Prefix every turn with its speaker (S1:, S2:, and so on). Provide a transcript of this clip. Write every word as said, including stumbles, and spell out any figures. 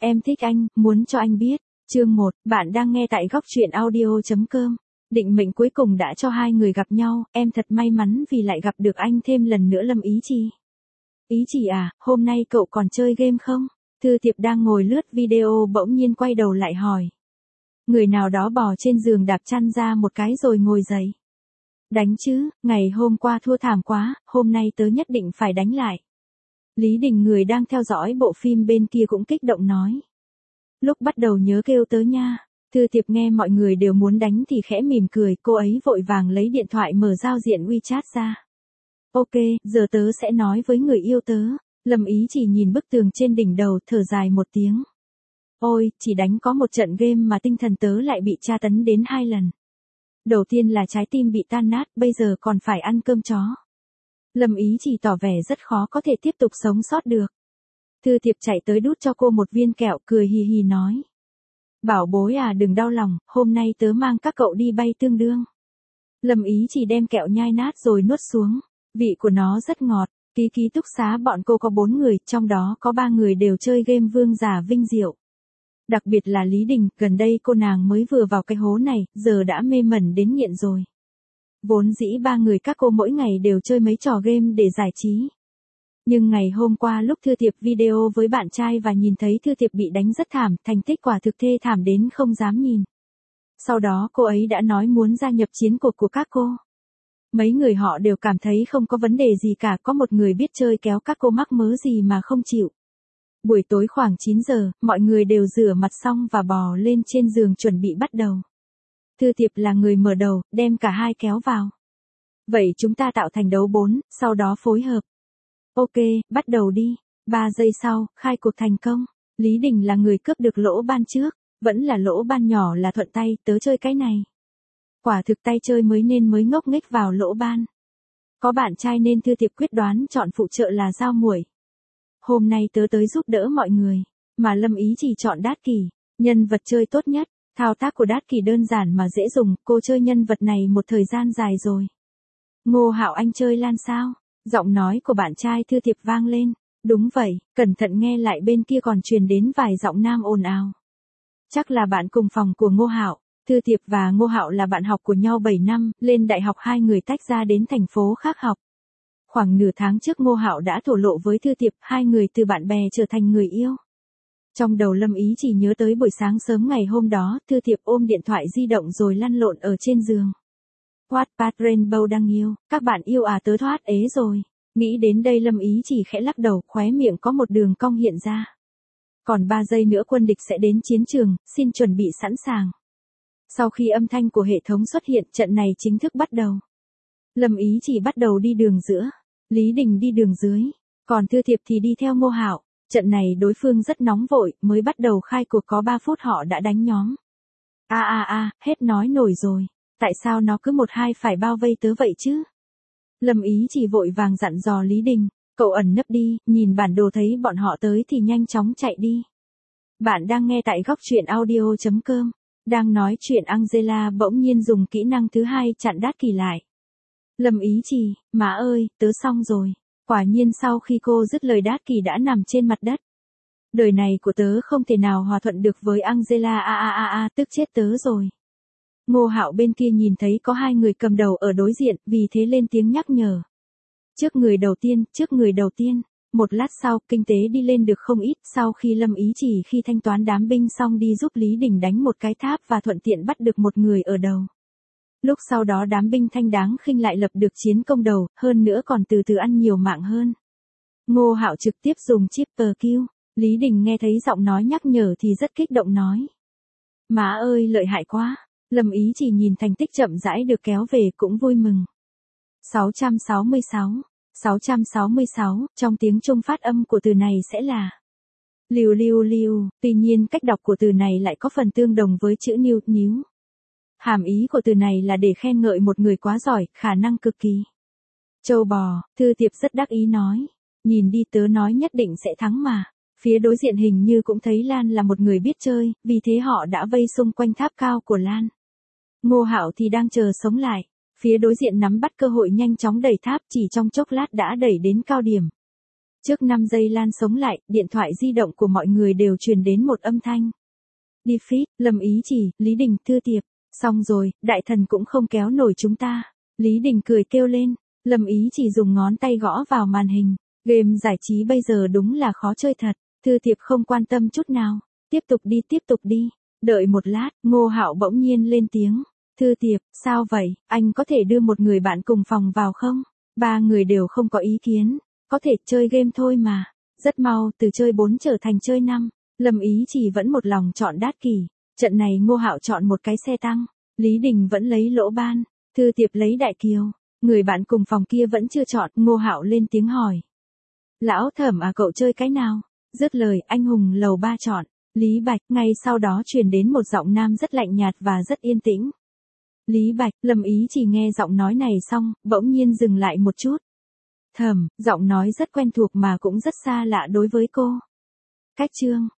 S1: Em thích anh, muốn cho anh biết. Chương một, bạn đang nghe tại góc truyện audio chấm com. Định mệnh cuối cùng đã cho hai người gặp nhau, em thật may mắn vì lại gặp được anh thêm lần nữa Lâm Ý Trì. Ý Trì à, hôm nay cậu còn chơi game không? Thư Tiệp đang ngồi lướt video bỗng nhiên quay đầu lại hỏi. Người nào đó bò trên giường đạp chăn ra một cái rồi ngồi dậy. Đánh chứ, ngày hôm qua thua thảm quá, hôm nay tớ nhất định phải đánh lại. Lý Đình người đang theo dõi bộ phim bên kia cũng kích động nói. Lúc bắt đầu nhớ kêu tớ nha. Thư Tiệp nghe mọi người đều muốn đánh thì khẽ mỉm cười, cô ấy vội vàng lấy điện thoại mở giao diện WeChat ra. Ok, giờ tớ sẽ nói với người yêu tớ. Lâm Ý chỉ nhìn bức tường trên đỉnh đầu thở dài một tiếng. Ôi, chỉ đánh có một trận game mà tinh thần tớ lại bị tra tấn đến hai lần. Đầu tiên là trái tim bị tan nát, bây giờ còn phải ăn cơm chó. Lâm Ý chỉ tỏ vẻ rất khó có thể tiếp tục sống sót được. Thư Tiệp chạy tới đút cho cô một viên kẹo, cười hì hì nói. Bảo bối à, đừng đau lòng, hôm nay tớ mang các cậu đi bay tương đương. Lâm Ý chỉ đem kẹo nhai nát rồi nuốt xuống. Vị của nó rất ngọt. Ký ký túc xá bọn cô có bốn người, trong đó có ba người đều chơi game vương giả vinh diệu. Đặc biệt là Lý Đình, gần đây cô nàng mới vừa vào cái hố này, giờ đã mê mẩn đến nghiện rồi. Vốn dĩ ba người các cô mỗi ngày đều chơi mấy trò game để giải trí. Nhưng ngày hôm qua lúc Thư Tiệp video với bạn trai và nhìn thấy Thư Tiệp bị đánh rất thảm, thành tích quả thực thê thảm đến không dám nhìn. Sau đó cô ấy đã nói muốn gia nhập chiến cuộc của các cô. Mấy người họ đều cảm thấy không có vấn đề gì cả, có một người biết chơi kéo các cô mắc mớ gì mà không chịu. Buổi tối khoảng chín giờ, mọi người đều rửa mặt xong và bò lên trên giường chuẩn bị bắt đầu. Thư Tiệp là người mở đầu, đem cả hai kéo vào. Vậy chúng ta tạo thành đấu bốn, sau đó phối hợp. Ok, bắt đầu đi. Ba giây sau, khai cuộc thành công. Lý Đình là người cướp được lỗ ban trước, vẫn là lỗ ban nhỏ là thuận tay, tớ chơi cái này. Quả thực tay chơi mới nên mới ngốc nghếch vào lỗ ban. Có bạn trai nên Thư Tiệp quyết đoán chọn phụ trợ là dao muội. Hôm nay tớ tới giúp đỡ mọi người, mà Lâm Ý chỉ chọn Đát Kỷ, nhân vật chơi tốt nhất. Thao tác của Đát Kỷ đơn giản mà dễ dùng, cô chơi nhân vật này một thời gian dài rồi. Ngô Hạo anh chơi Lan sao? Giọng nói của bạn trai Thư Tiệp vang lên. Đúng vậy, cẩn thận nghe lại bên kia còn truyền đến vài giọng nam ồn ào. Chắc là bạn cùng phòng của Ngô Hạo. Thư Tiệp và Ngô Hạo là bạn học của nhau bảy năm, lên đại học hai người tách ra đến thành phố khác học. Khoảng nửa tháng trước Ngô Hạo đã thổ lộ với Thư Tiệp, hai người từ bạn bè trở thành người yêu. Trong đầu Lâm Ý chỉ nhớ tới buổi sáng sớm ngày hôm đó, Thư Tiệp ôm điện thoại di động rồi lăn lộn ở trên giường. Wattpad Rainbow đang yêu, các bạn yêu à, tớ thoát ế rồi. Nghĩ đến đây Lâm Ý chỉ khẽ lắc đầu, khóe miệng có một đường cong hiện ra. Còn ba giây nữa quân địch sẽ đến chiến trường, xin chuẩn bị sẵn sàng. Sau khi âm thanh của hệ thống xuất hiện, trận này chính thức bắt đầu. Lâm Ý chỉ bắt đầu đi đường giữa, Lý Đình đi đường dưới, còn Thư Tiệp thì đi theo Ngô Hạo. Trận này đối phương rất nóng vội, mới bắt đầu khai cuộc có ba phút họ đã đánh nhóm. A a a, hết nói nổi rồi, tại sao nó cứ một hai phải bao vây tớ vậy chứ? Lâm Ý chỉ vội vàng dặn dò Lý Đình, cậu ẩn nấp đi, nhìn bản đồ thấy bọn họ tới thì nhanh chóng chạy đi. Bạn đang nghe tại góc truyện audio chấm com. Đang nói chuyện Angela bỗng nhiên dùng kỹ năng thứ hai chặn Đát Kỷ lại. Lâm Ý chỉ, má ơi, tớ xong rồi. Quả nhiên sau khi cô dứt lời Đát Kỷ đã nằm trên mặt đất. Đời này của tớ không thể nào hòa thuận được với Angela, a a a a, tức chết tớ rồi. Ngô Hạo bên kia nhìn thấy có hai người cầm đầu ở đối diện, vì thế lên tiếng nhắc nhở. Trước người đầu tiên, trước người đầu tiên. Một lát sau, kinh tế đi lên được không ít, sau khi Lâm Ý chỉ khi thanh toán đám binh xong đi giúp Lý Đình đánh một cái tháp và thuận tiện bắt được một người ở đầu. Lúc sau đó đám binh thanh đáng khinh lại lập được chiến công đầu, hơn nữa còn từ từ ăn nhiều mạng hơn. Ngô Hạo trực tiếp dùng chip per kill. Lý Đình nghe thấy giọng nói nhắc nhở thì rất kích động nói. Má ơi, lợi hại quá. Lâm Ý chỉ nhìn thành tích chậm rãi được kéo về cũng vui mừng. sáu trăm sáu mươi sáu. sáu trăm sáu mươi sáu, trong tiếng Trung phát âm của từ này sẽ là liu liu liu, tuy nhiên cách đọc của từ này lại có phần tương đồng với chữ níu, níu. Hàm ý của từ này là để khen ngợi một người quá giỏi, khả năng cực kỳ. Châu bò, Thư Tiệp rất đắc ý nói, nhìn đi tớ nói nhất định sẽ thắng mà. Phía đối diện hình như cũng thấy Lan là một người biết chơi, vì thế họ đã vây xung quanh tháp cao của Lan. Ngô Hạo thì đang chờ sống lại. Phía đối diện nắm bắt cơ hội nhanh chóng đẩy tháp, chỉ trong chốc lát đã đẩy đến cao điểm. Trước năm giây Lan sống lại, điện thoại di động của mọi người đều truyền đến một âm thanh. Defeat, Lâm Ý Chỉ, Lý Đình, Thư Tiệp. Xong rồi, đại thần cũng không kéo nổi chúng ta. Lý Đình cười kêu lên. Lâm Ý Chỉ dùng ngón tay gõ vào màn hình. Game giải trí bây giờ đúng là khó chơi thật. Thư Tiệp không quan tâm chút nào. Tiếp tục đi, tiếp tục đi. Đợi một lát, Ngô Hạo bỗng nhiên lên tiếng. Thư Tiệp, sao vậy, anh có thể đưa một người bạn cùng phòng vào không? Ba người đều không có ý kiến. Có thể chơi game thôi mà. Rất mau, từ chơi bốn trở thành chơi năm. Lâm Ý Chỉ vẫn một lòng chọn Đát Kỷ. Trận này Ngô Hạo chọn một cái xe tăng. Lý Đình vẫn lấy Lỗ Ban. Thư Tiệp lấy Đại Kiều. Người bạn cùng phòng kia vẫn chưa chọn. Ngô Hạo lên tiếng hỏi. Lão Thẩm à, cậu chơi cái nào? Dứt lời, anh hùng lầu ba chọn. Lý Bạch. Ngay sau đó truyền đến một giọng nam rất lạnh nhạt và rất yên tĩnh. Lý Bạch. Lâm Ý Chỉ nghe giọng nói này xong, bỗng nhiên dừng lại một chút. Thẩm, giọng nói rất quen thuộc mà cũng rất xa lạ đối với cô. Cách chương